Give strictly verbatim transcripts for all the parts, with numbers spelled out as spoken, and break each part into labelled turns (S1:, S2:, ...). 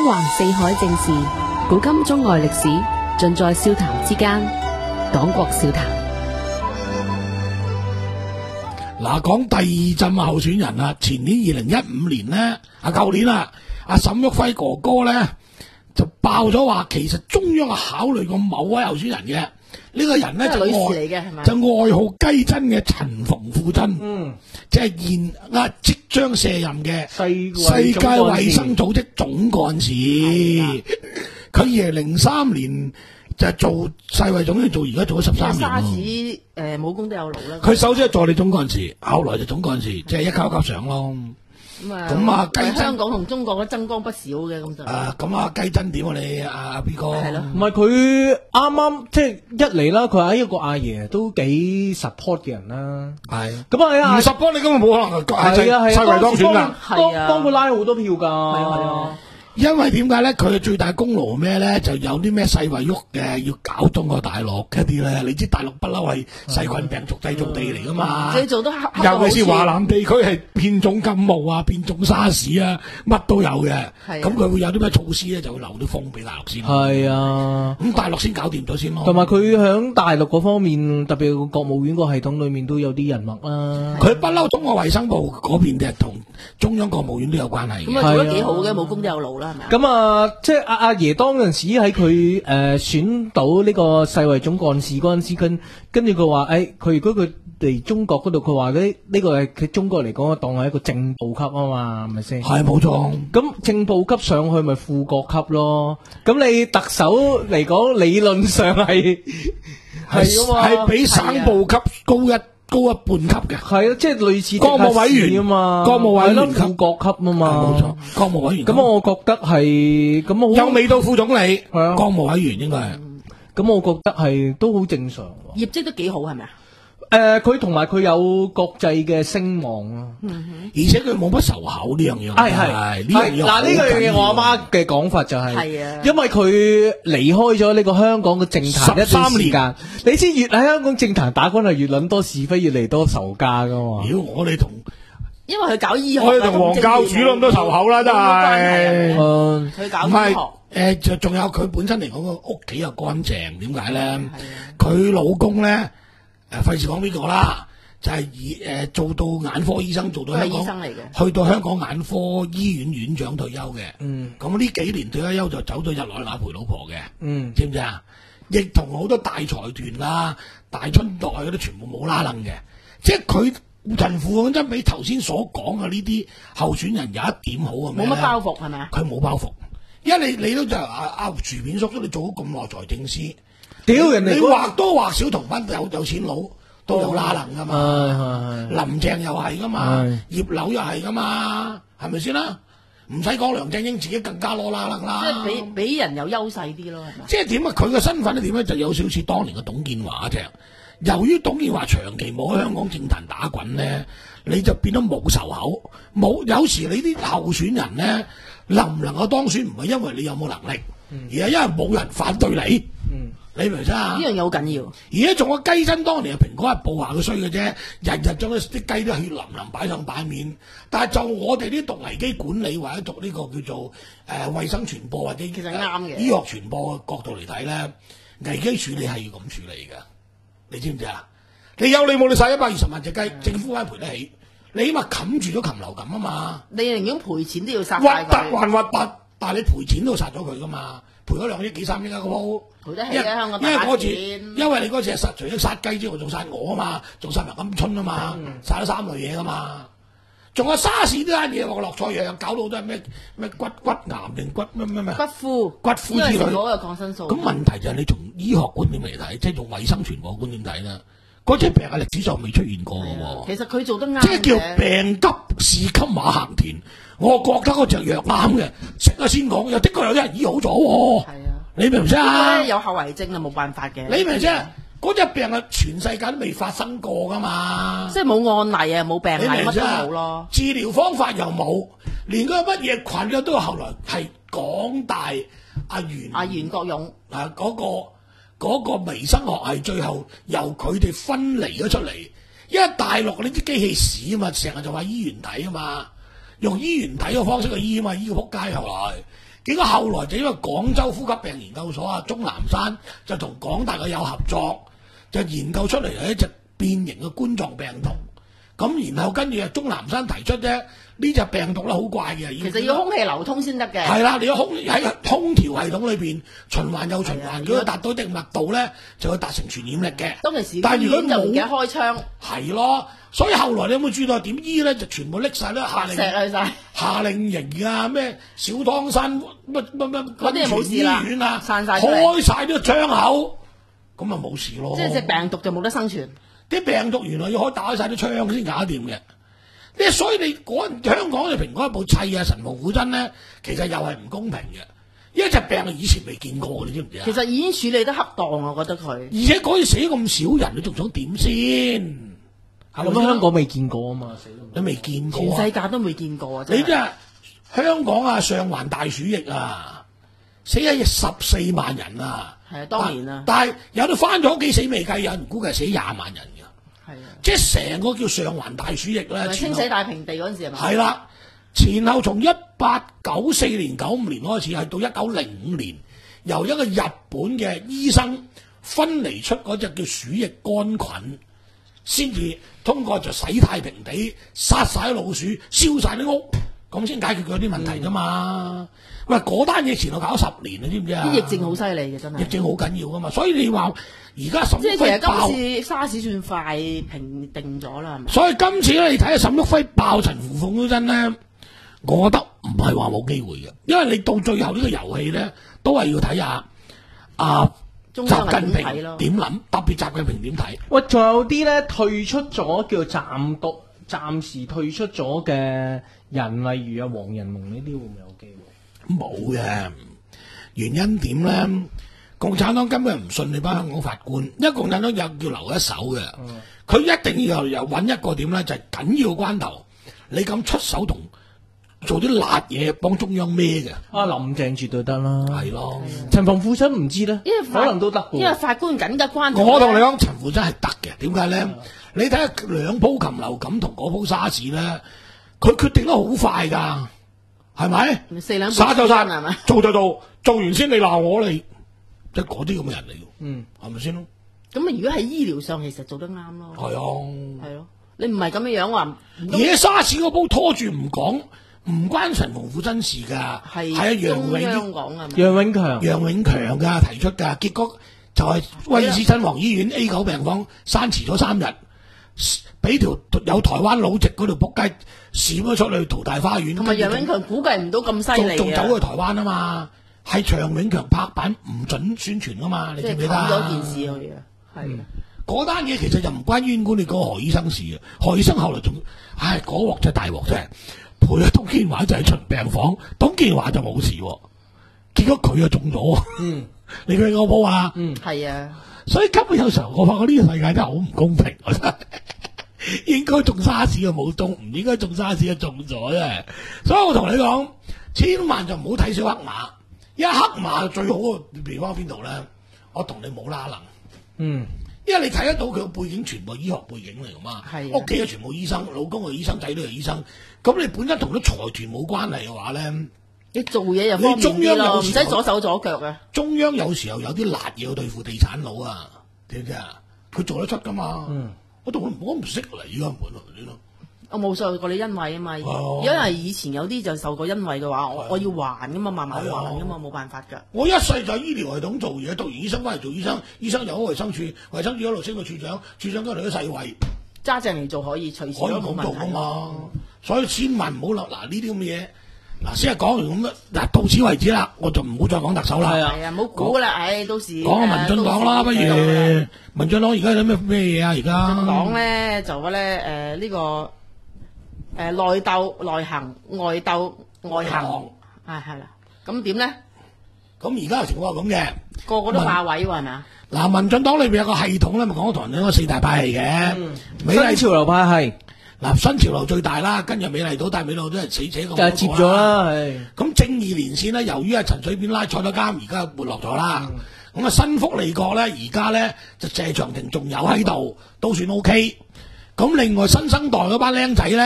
S1: 橫四海正事，古今中外歷史，盡在笑談之間。講國笑談。
S2: 嗱，講第二陣候選人啊，前年二零一五年呢，啊舊年啊，阿沈旭輝哥哥呢就爆咗話，其實中央係考慮過某位候選人嘅。呢、這個人呢就
S3: 女士
S2: 外
S3: 嚟嘅係咪？
S2: 就外號雞珍嘅陳馮富珍，嗯，即係現啊即將卸任嘅
S4: 世
S2: 世界衛生組織總幹事。佢二零零三年就做世衛總幹事，做而家做咗十三年。
S3: 沙士誒武功都有勞啦。
S2: 佢首先係助理總幹事，後來就總幹事，即係一級一級上咯。
S3: 咁啊，
S2: 咁啊，雞珍
S3: 香港同中國都爭光不少嘅咁就。
S2: 啊，咁啊，雞珍點啊你阿 B 哥？
S3: 係咯，
S4: 唔係佢啱啱即係一嚟啦，佢係一個阿爺都幾 support 嘅人啦。
S2: 係。
S4: 咁啊，
S2: 唔 support 你根本冇可能係世
S4: 係啊係
S2: 世衛當選㗎。
S4: 係啊，幫佢拉好多票㗎。係
S3: 啊係啊。
S2: 因為點解咧？佢嘅最大功勞咩咧？就有啲咩世衛喐嘅，要搞中國大陸嗰啲咧。你知大陸不嬲係細菌病毒製造地嚟噶嘛？
S3: 你做得
S2: 尤其是華南地區係變種感冒啊、變種沙士啊，乜都有嘅。咁佢會有啲咩措施咧？就會留啲風俾大陸先。
S4: 係啊，
S2: 咁大陸先搞掂咗先咯。
S4: 同埋佢響大陸嗰方面，特別國務院個系統裏面都有啲人脈啦。
S2: 佢不嬲中國衛生部嗰邊嘅同中央國務院都有關係嘅。
S3: 咁啊做得幾好嘅，武功都有勞。
S4: 咁啊，即係阿阿爺當陣時喺佢誒選到呢個世衛總幹事嗰陣時，跟跟住佢話，誒，佢如果佢嚟中國嗰度，佢話呢呢個係佢中國嚟講，當係一個正部級啊嘛，係咪先？
S2: 係冇錯。
S4: 咁正部級上去咪副國級咯？咁你特首嚟講，理論上係係啊嘛，
S2: 係比省部級高一。高一半級嘅，
S4: 係啊，即係類似
S2: 國務委員
S4: 啊嘛，
S2: 國務委員
S4: 副國級啊嘛，
S2: 冇錯，國務委員。
S4: 咁我覺得係咁好，
S2: 又未到副總理，
S4: 係啊，
S2: 國務委員應該係。
S4: 咁我覺得係都好正常。
S3: 業績都幾好係咪啊？
S4: 誒，佢同埋佢有國際嘅聲望啊，
S2: 而且佢冇乜仇口呢樣嘢。
S4: 係係
S2: 呢樣嘢。
S4: 嗱，呢樣嘢我阿媽嘅講法就係，
S3: 係啊，
S4: 因為佢離開咗呢個香港嘅政壇一段時間，你知越喺香港政壇打滾係越諗多是非，越嚟多仇家噶嘛。
S2: 妖，我哋同
S3: 因為佢搞醫學，
S2: 我哋同黃教主都咁多仇口啦，真係。
S3: 嗯，佢搞醫學。
S2: 誒，就仲有佢本身嚟講個屋企又乾淨，點解咧？佢老公咧。誒，費事講呢個啦，就係、是、以誒、呃、做到眼科醫生，做到香港，
S3: 醫生嚟嘅，
S2: 去到香港眼科醫院院長退休嘅。嗯，咁呢幾年退咗休就走咗日內瓦陪老婆嘅。嗯，知唔知啊？亦同好多大財團啦、大春代嗰啲全部冇拉楞嘅，即係佢陳富珍比頭先所講嘅呢啲候選人有一點好嘅咩？
S3: 冇乜包袱係咪啊？
S2: 佢冇包袱，因為你你都就阿阿薯片叔叔，你做咗咁耐財政司。
S4: 屌人哋，
S2: 你或多或少同班有有錢佬都有拉能噶嘛？
S4: 哦、
S2: 林鄭又係噶嘛？葉劉又係噶嘛？係咪先啦？唔使講，梁振英自己更加攞拉能啦。
S3: 即係比比人有優勢啲咯，係咪？
S2: 即係點啊？佢嘅身份咧點咧？就有少少似當年嘅董建華啫。由於董建華長期冇喺香港政壇打滾咧，你就變得冇仇口，冇有時你啲候選人咧能唔能夠當選，唔係因為你有冇能力，嗯、而係因為冇人反對你。嗯。你明唔明啊？
S3: 呢樣嘢好緊要。
S2: 而家仲有雞珍當年係蘋果日報話佢衰嘅啫，日日將啲啲雞都血淋淋擺上版面。但係就我哋啲讀危機管理或者讀呢個叫做誒、呃、衛生傳播或者
S3: 其實啱嘅
S2: 醫學傳播嘅角度嚟睇咧，危機處理係要咁處理㗎。你知唔知啊？你有你冇你殺一百二十萬隻雞，嗯、政府梗係賠得起。你起碼冚住咗禽流感啊嘛。你
S3: 寧願賠錢都要殺
S2: 核突還核突，但係你賠錢都要殺咗佢㗎嘛。賠咗兩億幾三億啊個鋪，
S3: 賠得起啊香港
S2: 因為嗰次，因為你嗰次係殺除咗殺雞之外，仲殺我啊嘛，仲殺埋鵪鶉啊嘛，殺咗、嗯、三類嘢噶嘛，仲有沙士呢單嘢，我落錯藥搞到都係咩咩骨骨癌定骨咩咩咩
S3: 骨枯
S2: 骨枯之類，
S3: 嗰個抗生素。
S2: 咁問題就係你從醫學觀點嚟睇，即係從衛生傳播觀點睇啦，嗰隻病喺歷史上未出現過嘅喎。
S3: 其實佢做得啱，
S2: 即係叫病急事急馬行田。我覺得嗰隻藥啱嘅，食咗先講，又的確有啲人醫好咗喎。係啊，你明唔明啊？
S3: 有後遺症啊，冇辦法嘅。
S2: 你明唔明啊？嗰隻病啊，全世界都未發生過噶嘛。
S3: 即係冇案例啊，冇病例，乜都冇咯。
S2: 治療方法又冇，連嗰個乜嘢菌嘅都後來係港大阿袁
S3: 阿袁國勇
S2: 啊嗰個嗰個微生學係最後由佢哋分離咗出嚟，因為大陸呢啲機器屎啊嘛，成日就話醫原體啊嘛。用醫原體嘅方式去醫啊嘛，醫個仆街後來， 結果後來就因為廣州呼吸病研究所啊，鍾南山就同港大嘅有合作，就研究出嚟係一隻變形嘅冠狀病毒。咁然後跟住啊，鍾南山提出啫，呢隻病毒咧好怪嘅，
S3: 其實要空氣流通先得嘅。
S2: 係啦，你要空喺空調系統裏邊循環又循環，如果達到一定密度咧，就會達成傳染力嘅。
S3: 當其時，
S2: 但係如果冇
S3: 就唔記得開窗，
S2: 係咯，所以後來你有冇注意到點醫咧？就全部拎晒啦，夏令
S3: 石去晒，
S2: 夏令營啊，咩小湯山乜乜乜
S3: 嗰啲就冇事啦，
S2: 醫院啊，
S3: 散晒出嚟
S2: 開晒啲窗口，咁咪冇事咯。
S3: 即係隻病毒就冇得生存。
S2: 啲病毒原來要可以打開晒啲窗先搞掂嘅。即係所以你嗰香港嘅蘋果一部砌啊神龍虎針咧，其實又係唔公平嘅，因為隻病以前未見過，你知唔知啊？
S3: 其實已經處理得恰當，我覺得佢。
S2: 而且嗰次死咁少人，你仲想點先？係
S4: 咁香港未見過啊嘛，死
S2: 你未見過
S3: 全世界都未見過啊！
S2: 你真係香港啊，上環大鼠疫啊，死咗十四萬人啊！
S3: 係啊，當年啊，
S2: 但係有啲翻咗屋企死未計，有人估計係死廿萬人嘅。
S3: 係啊，
S2: 即係成個叫上環大鼠疫咧，
S3: 清洗大平地嗰陣時係咪？
S2: 係啦，前後從一八九四年、九五年開始，係到一九零五年，由一個日本嘅醫生分離出嗰隻叫鼠疫桿菌，先至通過就洗太平地、殺晒老鼠、燒晒啲屋，咁先解決佢啲問題啫嘛。喂、嗯，嗰單嘢前後搞十年，你知唔知啊？
S3: 啲疫症好犀利嘅真係，
S2: 疫症好緊要噶嘛，所以你話而家沈
S3: 即係其實
S2: 旭輝爆，
S3: 今次沙士算快平定咗啦，係咪？
S2: 所以今次咧，你睇下沈旭輝爆陳扶鳳嗰陣咧，我覺得唔係話冇機會嘅，因為你到最後呢個遊戲咧，都係要睇下啊習近平點諗，特別習近平點睇。
S4: 喂，仲有啲咧退出咗叫暫獨、暫時退出咗嘅人，例如啊黃仁龍呢啲，會唔會有機會？
S2: 冇嘅，原因點咧？共產黨根本唔信你班香港法官，因為共產黨有叫留一手嘅，佢、嗯、一定要又揾一個點咧，就係、是、緊要關頭，你咁出手同做啲辣嘢幫中央孭嘅。
S4: 啊，林鄭絕對得啦，
S2: 係咯。
S4: 陳馮富珍唔知咧，
S3: 因為
S4: 可能都得，
S3: 因為法官緊急關頭。
S2: 我同你講，陳富珍係得嘅，點解咧？嗯、你睇下兩鋪禽流感同嗰鋪沙士咧，佢決定得好快㗎。係咪？
S3: 四兩
S2: 耍就晒，
S3: 係咪？
S2: 做就做，做完先你鬧我你，即係嗰啲咁嘅人嚟嘅，嗯，係咪先咯？
S3: 咁啊，如果喺醫療上，其實做得啱咯。係
S2: 啊，
S3: 係咯，你唔係咁樣樣話，
S2: 而沙士嗰煲拖住唔講，唔關陳馮富珍事㗎，係係楊永
S3: 講啊，
S4: 楊永強，
S2: 楊永強㗎提出㗎，結果就係威爾斯親王醫院 A 九病房閂遲咗三日。俾條有台灣佬籍嗰條仆街閃咗出去淘大花園，
S3: 同埋楊永強估計唔到咁犀利，
S2: 仲走去台灣啊嘛，係長永強拍板唔准宣傳噶嘛，你記唔記得？
S3: 講咗件事去啊，係
S2: 嗰單嘢其實就唔關醫院管理嗰個何醫生事嘅，何醫生後來仲唉嗰鑊真係大鑊真係，陪阿董建華就喺巡病房，董建華就冇事，結果佢就中咗。嗯，你記我冇啊？
S3: 嗯，係啊。
S2: 所以根本有時候我發覺呢個世界真係好唔公平，我真係應該中沙士嘅冇中，唔應該中沙士嘅中咗啫。所以我同你講，千萬就唔好睇小黑馬，因為黑馬最好嘅地方邊度咧？我同你冇拉能，嗯，因為你睇得到佢嘅背景全部醫學背景嚟噶嘛，係屋企嘅全部醫生，老公係醫生，仔女係醫生，咁你本身同啲財團冇關係嘅話咧。
S3: 你做嘢又方便啲咯，唔使左手左腳嘅。
S2: 中央有時候有啲辣嘢要對付地產佬啊，知唔知啊？佢做得出噶嘛？嗯，我同我唔識嚟噶，唔係咯。
S3: 我冇受過你恩惠啊嘛，哦、因為以前有啲就受過恩惠嘅話，我我要還噶嘛，慢慢還噶嘛，冇辦法噶。
S2: 我一世就喺醫療系統做嘢，讀完醫生翻嚟做醫生，醫生又喺衛生署，衛生署一路升到處長，處長跟住去世衛，
S3: 揸正嚟做可以隨時
S2: 可以咁做噶嘛。所以千萬唔好落嗱呢啲咁嘅嘢。嗱，先係講完咁啦，嗱到此為止啦，我就唔好再講特首啦。
S3: 係啊，唔好估啦，唉，到時
S2: 講下民進黨啦，不如民進黨而家有咩咩嘢啊？而家
S3: 民進黨咧就咧誒呢個誒內鬥內行，外鬥外行，係係啦。咁點咧？
S2: 咁而家嘅情況係咁嘅，
S3: 個個都霸位喎，係咪啊？
S2: 嗱，民進黨裏邊有個系統咧，咪講咗同人哋嗰四大派系嘅，
S4: 美麗潮流派系。
S2: 嗱，新潮流最大啦，跟住美麗島，但係美麗島都係死者咁。就係
S4: 接咗啦，係。咁
S2: 正義連線咧，由於阿陳水扁拉坐咗監，而家沒落咗啦。咁啊、嗯，新福利國咧，而家咧就謝長廷仲有喺度，都算 O K。咁另外新生代嗰班僆仔咧，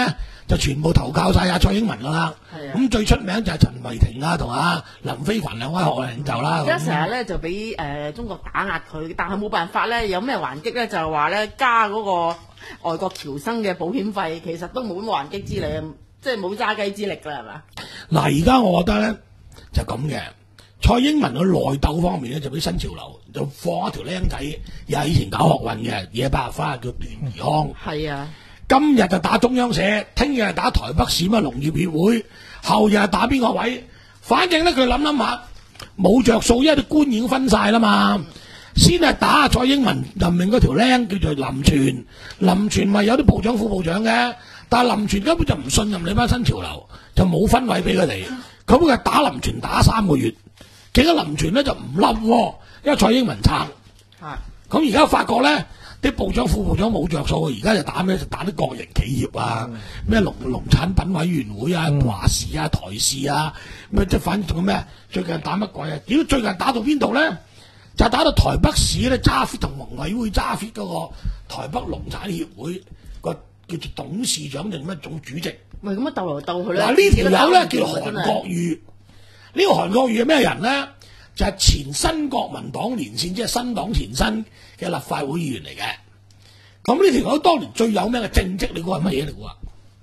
S2: 就全部投靠晒阿蔡英文噶啦。
S3: 係啊
S2: 咁最出名就係陳慧婷啊同阿林飛群兩位學運領袖啦。
S3: 而家成日咧就俾誒中國打壓佢，但係冇辦法咧，有咩還擊咧？就係話咧加嗰個外國僑生嘅保險費，其實都冇乜還擊之力，即係冇揸雞之力㗎，係嘛？
S2: 嗱，而家我覺得咧就咁嘅，蔡英文嘅內鬥方面咧就俾新潮流就放一條僆仔，又係以前搞學運嘅野百合花叫段宜康。
S3: 係啊，
S2: 今日就打中央社，聽日係打台北市乜農業協會，後日係打邊個位？反正咧佢諗諗下冇着數，因為啲官已經分晒啦嘛。先係打蔡英文任命嗰條僆叫做林全，林全咪有啲部長副部長嘅，但係林全根本就唔信任你班新潮流，就冇分位俾佢哋。咁佢打林全打三個月，結果林全咧就唔冧喎，因為蔡英文撐。
S3: 係。
S2: 咁而家發覺咧，啲部長副部長冇着數，而家就打咩？就打啲國營企業啊，咩農農產品委員會啊、華視啊、台視啊，咩即係反正仲有咩？最近打乜鬼啊？屌最近打到邊度咧？就打到台北市咧，揸 fit 同農委會揸 fit 嗰個台北農產協會個叫做董事長定咩總主席？
S3: 咪咁樣鬥嚟鬥去咧。
S2: 嗱呢條友咧叫韓
S3: 真係
S2: 國瑜，呢、這個韓國瑜係咩人咧？就係、是、前新國民黨連線，即係新黨前身嘅立法會議員嚟嘅。咁呢條友當年最有名嘅政績，你估係乜嘢嚟㗎？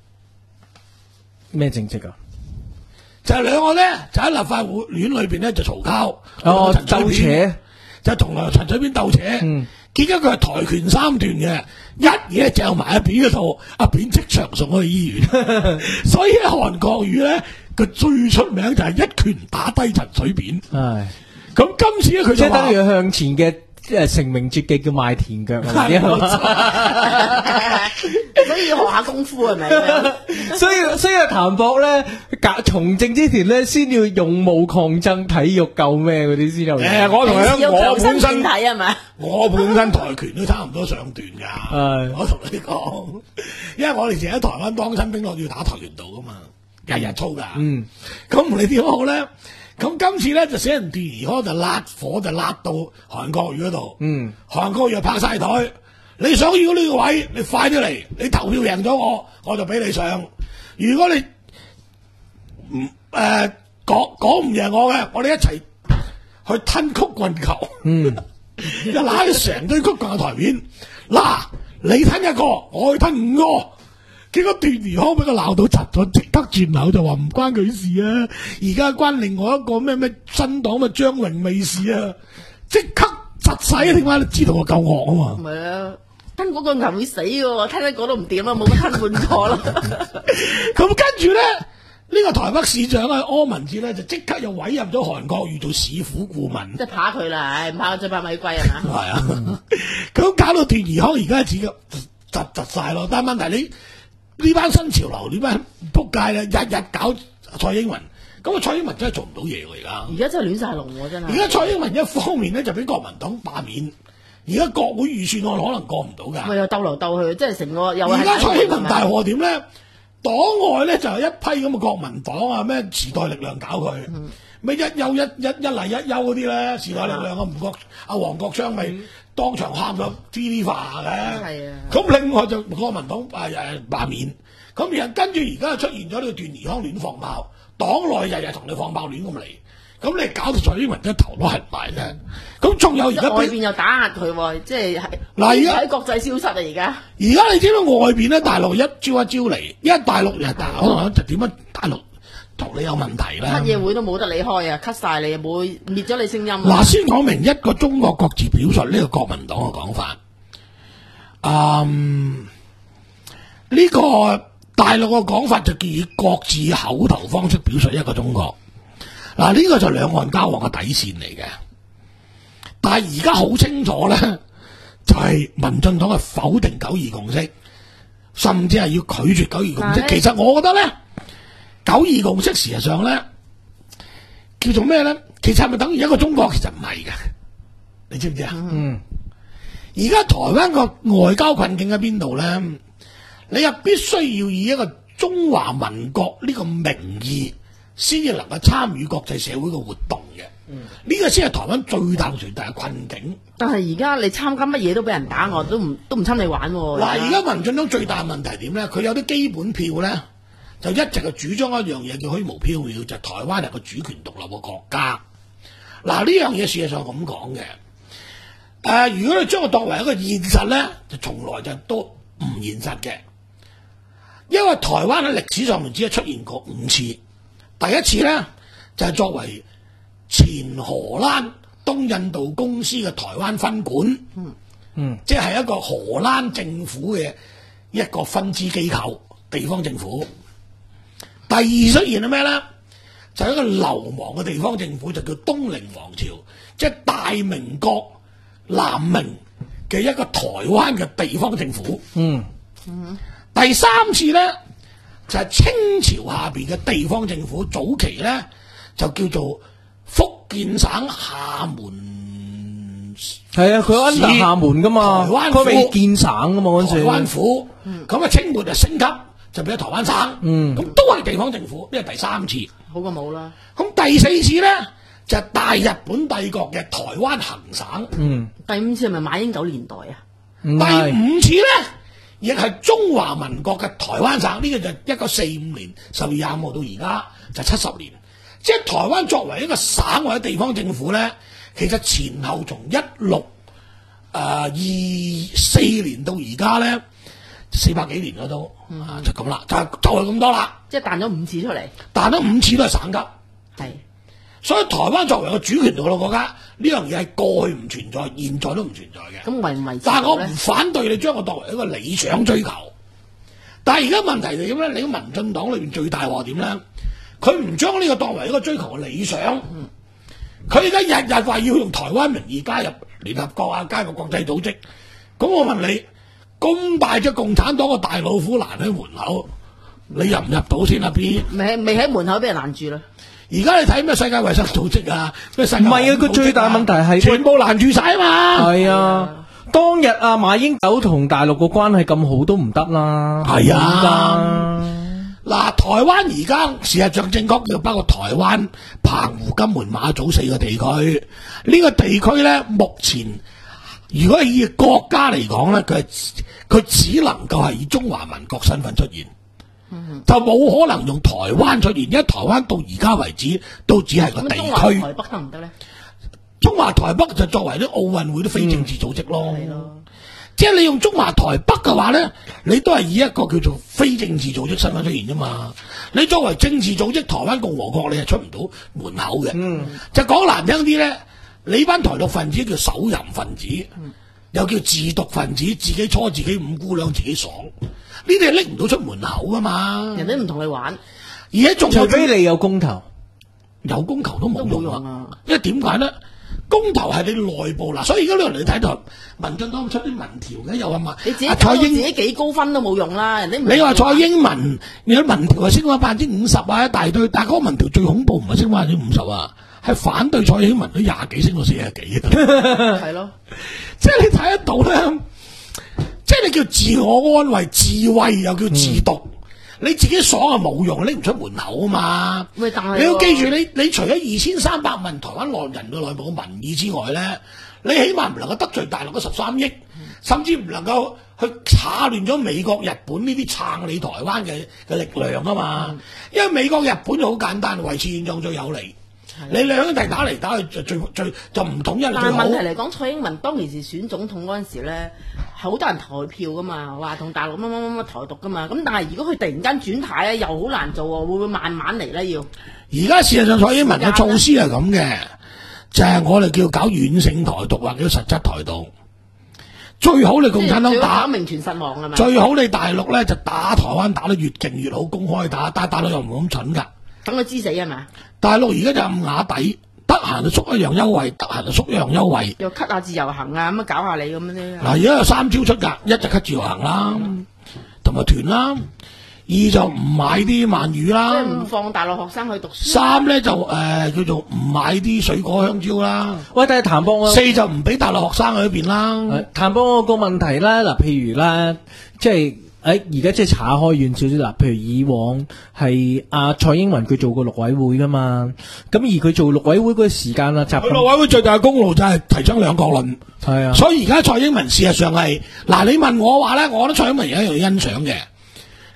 S4: 咩政績啊？
S2: 就係兩個咧，就喺立法會院裏邊咧就嘈交，
S4: 哦，
S2: 陳水
S4: 鬥
S2: 扁
S4: 扯，
S2: 就同阿陳水扁鬥扯。
S4: 嗯，
S2: 結果佢係跆拳三段嘅，一嘢掟埋阿扁嗰度，阿扁即場送去醫院。所以喺韓國瑜咧，佢最出名就係一拳打低陳水扁。
S4: 係，
S2: 咁今次咧佢就話
S4: 即係等於向前嘅誒成名絕技叫賣田腳啊！
S2: 係冇
S3: 所以要學下功夫係咪？
S4: 所以所以啊，譚博咧，搞從政之前咧，先要勇武抗爭、體育救咩嗰啲先有。
S2: 誒，我同你講，我
S3: 有
S2: 本身
S3: 睇係咪？
S2: 我本身跆拳都差唔多上段㗎。
S4: 係
S2: 我同你講，因為我哋成日喺台灣當親兵，我要打跆拳道㗎嘛，日日操㗎。
S4: 嗯，
S2: 咁唔理點好咧。咁今次咧就寫人段宜康就辣火就辣到韓國瑜嗰度，
S4: 嗯，
S2: 韓國瑜就拍晒台，你想要呢個位，你快啲嚟，你投票贏咗我，我就俾你上。如果你唔誒講講唔贏我嘅，我哋一齊去吞曲棍球，
S4: 嗯，
S2: 一揦起成堆曲棍嘅台面，嗱你吞一個，我去吞五個。結果段宜康俾佢鬧到窒咗，即刻轉口就話唔關佢事啊！而家關另外一個咩咩新黨嘅張榮美事啊！即刻窒晒啊！點解你知道我夠惡啊嘛？
S3: 唔係啊，吞嗰個牛會死嘅喎，吞一個都唔掂啦，冇乜吞半個啦。
S2: 咁跟住咧，呢、這個台北市長啊柯文哲咧就即刻又委任咗韓國瑜做市府顧問，
S3: 即係怕佢啦，唉，唔怕再怕米貴係嘛？
S2: 係啊！咁搞到段宜康而家自己窒窒晒咯，但係問題你。呢班新潮流呢班仆街咧，日日搞蔡英文，咁啊蔡英文真係做唔到嘢喎而家。
S3: 而家真係亂晒龍喎，真係。
S2: 而家蔡英文一方面咧就俾國民黨罷免，而家國會預算案可能過唔到㗎。
S3: 咪又鬥嚟鬥去，即係成個又係。
S2: 而家蔡英文大禍點咧？黨外咧就有一批咁嘅國民黨啊，咩時代力量搞佢，咩、嗯、一休一一一嚟一休嗰啲咧，時代力量啊吳國阿黃國昌咪。嗯當場喊咗 T V 化嘅，咁另外就國民黨誒誒罷免，咁然後跟住而家出現咗呢個段宜康亂放炮，黨內日日同你放炮亂咁嚟，咁你搞到蔡英文一頭都係埋嘅，咁仲有而家
S3: 外邊又打壓佢喎，即係
S2: 嗱而家
S3: 喺國際消失啊！而家
S2: 而家你知唔知外邊咧大陸一招一招嚟，因為大陸人大可能就點樣大陸同你有問題咧？
S3: 乜嘢會都冇得你開啊 ，cut 晒你，冇滅咗你聲音。
S2: 嗱，先講明一個中國各自表述呢個國民黨嘅講法。嗯，呢、這個大陸嘅講法就叫以各自口頭方式表述一個中國。嗱，呢個就兩岸交往嘅底線嚟嘅。但係而家好清楚咧，就係、是、民進黨係否定九二共識，甚至係要拒絕九二共識。其實我覺得咧。九二共識事實上咧叫做咩咧？其實係咪等於一個中國？其實唔係嘅，你知唔知啊？嗯。而家台灣個外交困境喺邊度咧？你又必須要以一個中華民國呢個名義，先至能夠參與國際社會嘅活動嘅。嗯。呢個先係台灣最大最大嘅困境。
S3: 但係而家你參加乜嘢都俾人打，我都唔都唔侵你玩喎。
S2: 嗱，而家民進黨最大嘅問題點咧？佢有啲基本票咧。 就一直係主張一樣嘢叫虛無縹緲，就係台灣係個主權獨立嘅國家。嗱，呢樣嘢事實上咁講嘅。誒、呃，如果你將佢當為一個現實咧，就從來就都唔現實嘅。因為台灣喺歷史上面只係出現過五次，第一次咧就係、是、作為前荷蘭東印度公司嘅台灣分館，嗯嗯，即係一個荷蘭政府嘅一個分支機構，地方政府。第二出現係咩咧？就係、是、一個流亡嘅地方政府，就叫東寧王朝，即係大明國南明嘅一個台灣嘅地方政府。嗯嗯。第三次咧就係、是、清朝下邊嘅地方政府，早期咧就叫做福建省廈門，
S4: 係啊，佢安達廈門噶嘛，
S2: 台灣
S4: 佢未建省噶嘛嗰陣時。
S2: 台灣府，咁啊、嗯、清末就升級，就變咗台灣省，咁、嗯、都係地方政府，呢係第三次，
S3: 好過冇啦。
S2: 咁第四次咧就係、是、大日本帝國嘅台灣行省，嗯，
S3: 第五次係咪馬英九年代啊？
S2: 第五次咧？亦係中華民國嘅台灣省，呢、這個就一九四五年十月廿五號到而家就七十年，即係台灣作為一個省或者地方政府咧，其實前後從一六誒二四年到而家咧四百幾年啦都，嗯、啊就咁啦，就就係咁多啦，
S3: 即係彈咗五次出嚟，
S2: 彈咗五次都係省級，
S3: 係。
S2: 所以台灣作為個主權獨立國家，呢樣嘢係過去唔存在，現在都唔存在嘅。
S3: 咁維唔維持？
S2: 但係我唔反對你將我當為一個理想追求。但係而家問題係點咧？你個民進黨裏邊最大鑊點咧？佢唔將呢個當為一個追求嘅理想。佢而家日日話要用台灣名義加入聯合國啊，加入國際組織。咁我問你，咁大隻共產黨個大老虎攔喺門口，你入唔入到先啊？邊
S3: 未未喺門口俾人攔住啦。
S2: 而家你睇咩世界衛生組織啊？咩世界？
S4: 唔係啊！佢最大問題係
S2: 全部攔住晒啊嘛！
S4: 係啊！當日啊，馬英九同大陸個關係咁好都唔得啦。
S2: 係啊！嗱，台灣而家事實上正確叫包括台灣、澎湖、金門、馬祖四個地區。呢、這個地區咧，目前如果係以國家嚟講咧，佢係佢只能夠係以中華民國身份出現。就冇可能用台灣出現，因為台灣到而家為止都只係個地區。
S3: 中華台北得唔得咧？
S2: 中華台北就作為啲奧運會啲非政治組織咯。
S3: 係咯、嗯，
S2: 即係你用中華台北嘅話咧，你都係以一個叫做非政治組織身份出現啫嘛。你作為政治組織，台灣共和國你係出唔到門口嘅。嗯，就講難聽啲咧，你班台獨分子叫手淫分子，嗯、又叫自毒分子，自己搓自己五姑娘，自己爽。呢啲係拎唔到出門口噶嘛，
S3: 人哋唔同你玩，
S2: 而家仲
S4: 除非你有公投，
S2: 有公投都冇用，
S3: 用啊！
S2: 因為點解咧？公投係你內部嗱，所以而家呢樣你睇到民進黨出啲民調嘅，又話嘛，
S3: 你自己
S2: 蔡英
S3: 自己幾高分都冇用啦，人哋
S2: 你話蔡英文，你啲民調係升翻百分之五十啊，一大堆，但係嗰個民調最恐怖唔係升翻百分之五十啊，係反對蔡英文都廿幾升到四十幾啊，
S3: 係咯，
S2: 即係你睇得到咧。即係你叫自我安慰、自慰又叫自毒，嗯、你自己爽啊冇用，拎唔出門口啊嘛。
S3: 喂，但係
S2: 你要記住，你你除咗二千三百萬台灣內人嘅內部嘅民意之外咧，你起碼唔能夠得罪大陸嘅十三億，嗯、甚至唔能夠去打亂咗美國、日本呢啲撐你台灣嘅嘅力量啊嘛。嗯、因為美國、日本就好簡單，維持現狀最有利。你兩兄弟打嚟打去就最最就唔統一。
S3: 但係問題嚟講，蔡英文當其時選總統嗰陣時咧，係好多人投票噶嘛，話同大陸乜乜乜乜台獨噶嘛。咁但係如果佢突然間轉態咧，又好難做喎，會唔會慢慢嚟咧？要
S2: 而家事實上蔡英文嘅措施係咁嘅，就係、是、我哋叫搞軟性台獨或者實質台獨。最好你共產黨打
S3: 名存實亡係咪？
S2: 最好你大陸咧就打台灣打得越勁越好，公開打，但係大陸又唔會咁蠢㗎。
S3: 等佢知死係咪？
S2: 大陸而家就暗啞底，得閒就縮一樣優惠，得閒就縮一樣優惠。
S3: 又 cut 下自由行啊，咁啊搞下你咁樣啫。
S2: 嗱，而家有三招出㗎，一就 cut 自由行啦，同埋團啦；二就唔買啲鰻魚啦，
S3: 即係唔放大陸學生去讀書。
S2: 三咧就誒、呃、叫做唔買啲水果香蕉啦。
S4: 喂，但係譚博啊，
S2: 四就唔俾大陸學生去嗰邊啦。
S4: 譚博個問題啦，嗱，譬如啦，即係。誒，而家即係岔開遠少少啦。譬如以往係阿蔡英文佢做過陸委會噶嘛，咁而佢做陸委會嗰個時間啦，就
S2: 佢陸委會最大嘅功勞就係提倡兩國論。
S4: 係啊，
S2: 所以而家蔡英文事實上係嗱，你問我話咧，我覺得蔡英文有一樣欣賞嘅，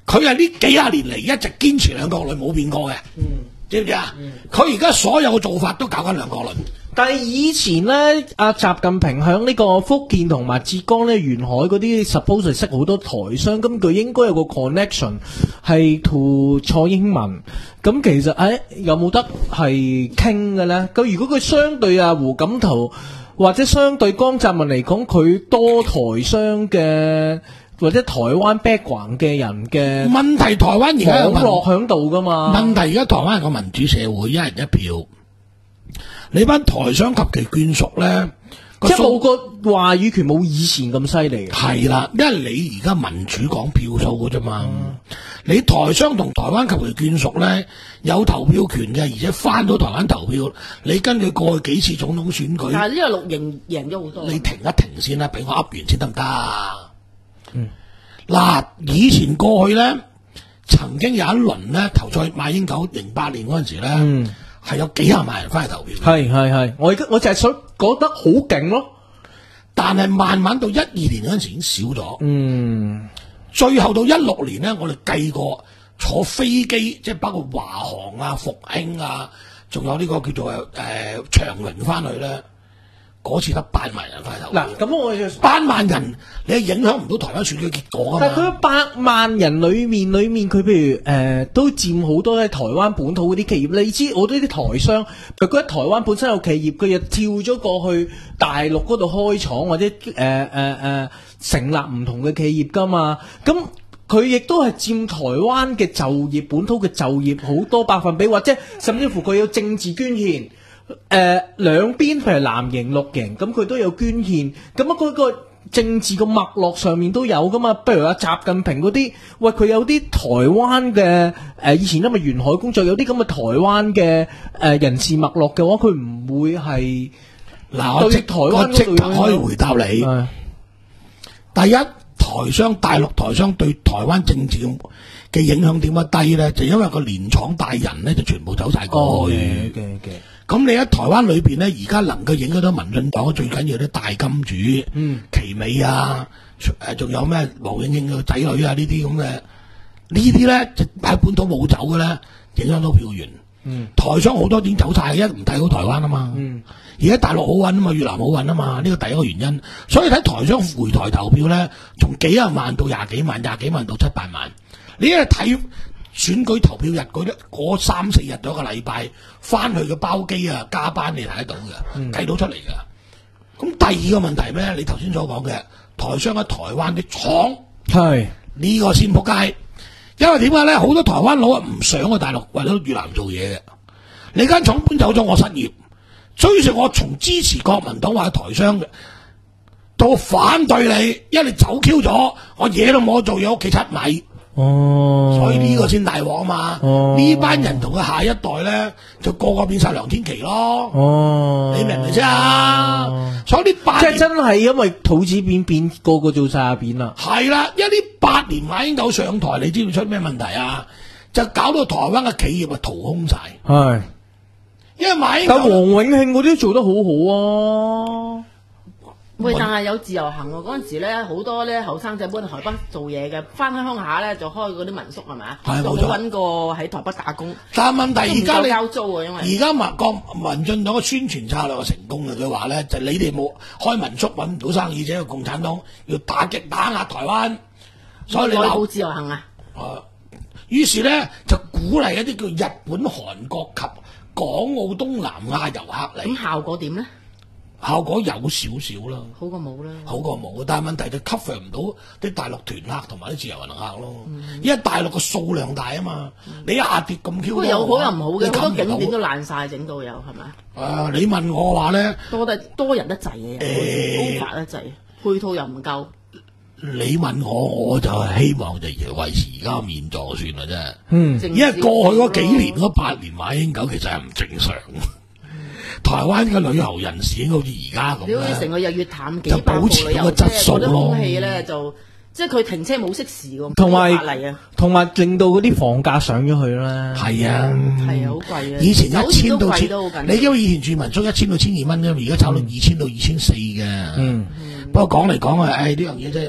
S2: 佢係呢幾廿年嚟一直堅持兩國論冇變過嘅，
S4: 嗯，
S2: 知唔知啊？佢而家所有嘅做法都搞緊兩國論。
S4: 但係以前咧，阿習近平響呢個福建同埋浙江咧沿海嗰啲 suppose 係識好多台商，咁佢應該有個 connection 係 to 蔡英文。咁其實誒、哎、有冇得係傾嘅咧？咁如果佢相對啊胡錦濤或者相對江澤民嚟講，佢多台商嘅或者台灣 background 嘅人嘅
S2: 問題，台灣而家有
S4: 網絡響度噶嘛？
S2: 問題而家台灣係個民主社會，一人一票。你班台商及其眷屬咧，
S4: 即係冇個話語權冇以前咁犀利。
S2: 係啦，因為你而家民主講票數嘅啫嘛。嗯、你台商同台灣及其眷屬咧有投票權嘅，而且翻到台灣投票。你根據過去幾次總統選舉，
S3: 但係呢個綠營贏咗好多。
S2: 你停一停先啦，俾我噏完先得唔得？
S4: 嗯，
S2: 嗱，以前過去咧，曾經有一輪咧投在馬英九零八年嗰陣時咧。嗯係有幾廿萬人翻去投票，
S4: 係係係，我而家我就係想覺得好勁咯。
S2: 但係慢慢到一二年嗰陣時已經少咗，
S4: 嗯，
S2: 最後到一六年咧，我哋計過坐飛機，即係包括華航啊、復興啊，仲有呢個叫做誒、呃、長榮翻去咧，嗰次得八萬人翻去投票。
S4: 嗱，咁我就
S2: 八萬人，你係影響唔到台灣選舉結果啊嘛。
S4: 但係佢八萬人裏面，裏面佢譬如誒、呃、都佔好多喺台灣本土嗰啲企業。你知我哋啲台商，譬如佢喺台灣本身有企業，佢又跳咗過去大陸嗰度開廠或者誒誒誒成立唔同嘅企業㗎嘛。咁佢亦都係佔台灣嘅就業本土嘅就業好多百分比，或者甚至乎佢有政治捐獻。誒，兩邊譬如藍營綠營，咁佢都有捐獻，咁啊嗰個政治個脈絡上面都有噶嘛。不如阿習近平嗰啲，喂佢有啲台灣嘅誒，以前因為沿海工作有啲咁嘅台灣嘅誒人事脈絡嘅話，佢唔會係
S2: 嗱，我即
S4: 台灣
S2: 即刻可以回答你。
S4: 係
S2: 第一，台商大陸台商對台灣政治嘅影響點樣低咧？就因為個連廠大人咧就全部走晒過去。
S4: 嘅嘅嘅。
S2: 咁你喺台灣裏邊咧，而家能夠影響到民進黨最緊要啲大金主，嗯，奇美啊，誒，仲有咩黃永慶嘅仔女啊，呢啲咁嘅，呢啲咧就喺本土冇走嘅咧，影響到票源。嗯，台商好多點走晒，一唔睇好台灣啊嘛。嗯，而家大陸好揾啊嘛，越南好揾啊嘛，呢個第一個原因。所以睇台商回台投票咧，從幾廿萬到廿幾萬，廿幾萬到七八萬，你一睇。選舉投票日嗰一嗰三四日咗個禮拜，翻去嘅包機啊加班你睇得到嘅，計、嗯、到出嚟嘅。咁第二個問題咩？你頭先所講嘅台商喺台灣啲廠係呢個先仆街，因為點解咧？好多台灣佬啊唔想去大陸為咗越南做嘢嘅，你間廠搬走咗，我失業，追住我從支持國民黨或者台商嘅，到反對你，因為你走 Q 咗，我嘢都冇得做，嘢屋企七米。哦，所以呢個先大鑊啊嘛！呢班人同佢下一代咧，就個個變晒梁天琦咯。哦，你明唔明啫？所以呢八
S4: 即係真係因為肚子扁扁，個個做晒阿扁啦。
S2: 係啦，因為呢八年馬英九上台，你知唔知出咩問題啊？就搞到台灣嘅企業啊掏空晒。係，因為馬英九，但
S4: 黃永慶嗰啲做得好好啊。
S3: 喂，但係有自由行喎，嗰陣時咧好多咧後生仔搬去台北做嘢嘅，翻鄉下咧就開嗰啲民宿係咪啊？
S2: 係冇錯。
S3: 就揾過喺台北打工。
S2: 但係問題而家你
S3: 交租啊，因為
S2: 而家民國民進黨嘅宣傳策略係成功嘅，佢話咧就係、你哋冇開民宿揾唔到生意啫，共產黨要打擊打壓台灣，所以你
S3: 冇自由行啊。
S2: 啊，於是咧就鼓勵一啲叫日本、韓國及港澳、東南亞遊客嚟。
S3: 咁效果點咧？
S2: 效果有少少啦，
S3: 好過冇啦，
S2: 好過冇。但係問題就 cover 唔到啲大陸團客同埋啲自由行客咯，嗯、因為大陸嘅數量大啊嘛。嗯、你一下跌咁 Q 多，
S3: 有好有唔好嘅，好多景點都爛晒，整到有係咪？
S2: 啊，你問我話咧，
S3: 多得多人得滯嘅，誒，over得滯，配套又唔夠。
S2: 你問我，我就係希望就維持而家現狀算啦啫。
S4: 嗯，
S2: 因為過去嗰幾年嗰八年馬英九其實係唔正常。台灣嘅旅遊人士應該好似而家咁咧，
S3: 好似成個日月淡幾百部旅遊車，嗰啲空氣咧就即係佢停車冇熄匙喎，
S4: 同埋同埋令到嗰啲房價上咗去啦。
S2: 係啊，
S3: 係啊，好貴啊！
S2: 以前一千到千，你因為以前住民宿一千到千二蚊啫，而家炒到二千到二千四嘅。嗯，不過講嚟講去，誒呢樣嘢啫，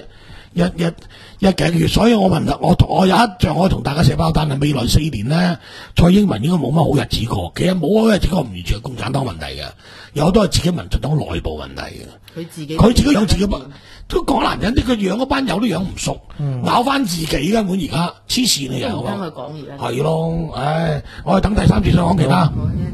S2: 一一一幾個月，所以我問我我有一仗可以同大家寫包單，係未來四年咧，蔡英文應該冇乜好日子過。其實冇好日子過唔完全係共產黨問題嘅，有好多係自己民進黨內部問題嘅。
S3: 佢自己
S2: 佢自己養自己班，都講男人啲佢養嗰班友都養唔熟，
S4: 嗯
S2: 咬翻自己根本而家黐線啊！
S3: 都唔聽佢
S2: 又
S3: 講而家。
S2: 係咯，唉，我哋等第三次再講其他。
S3: 好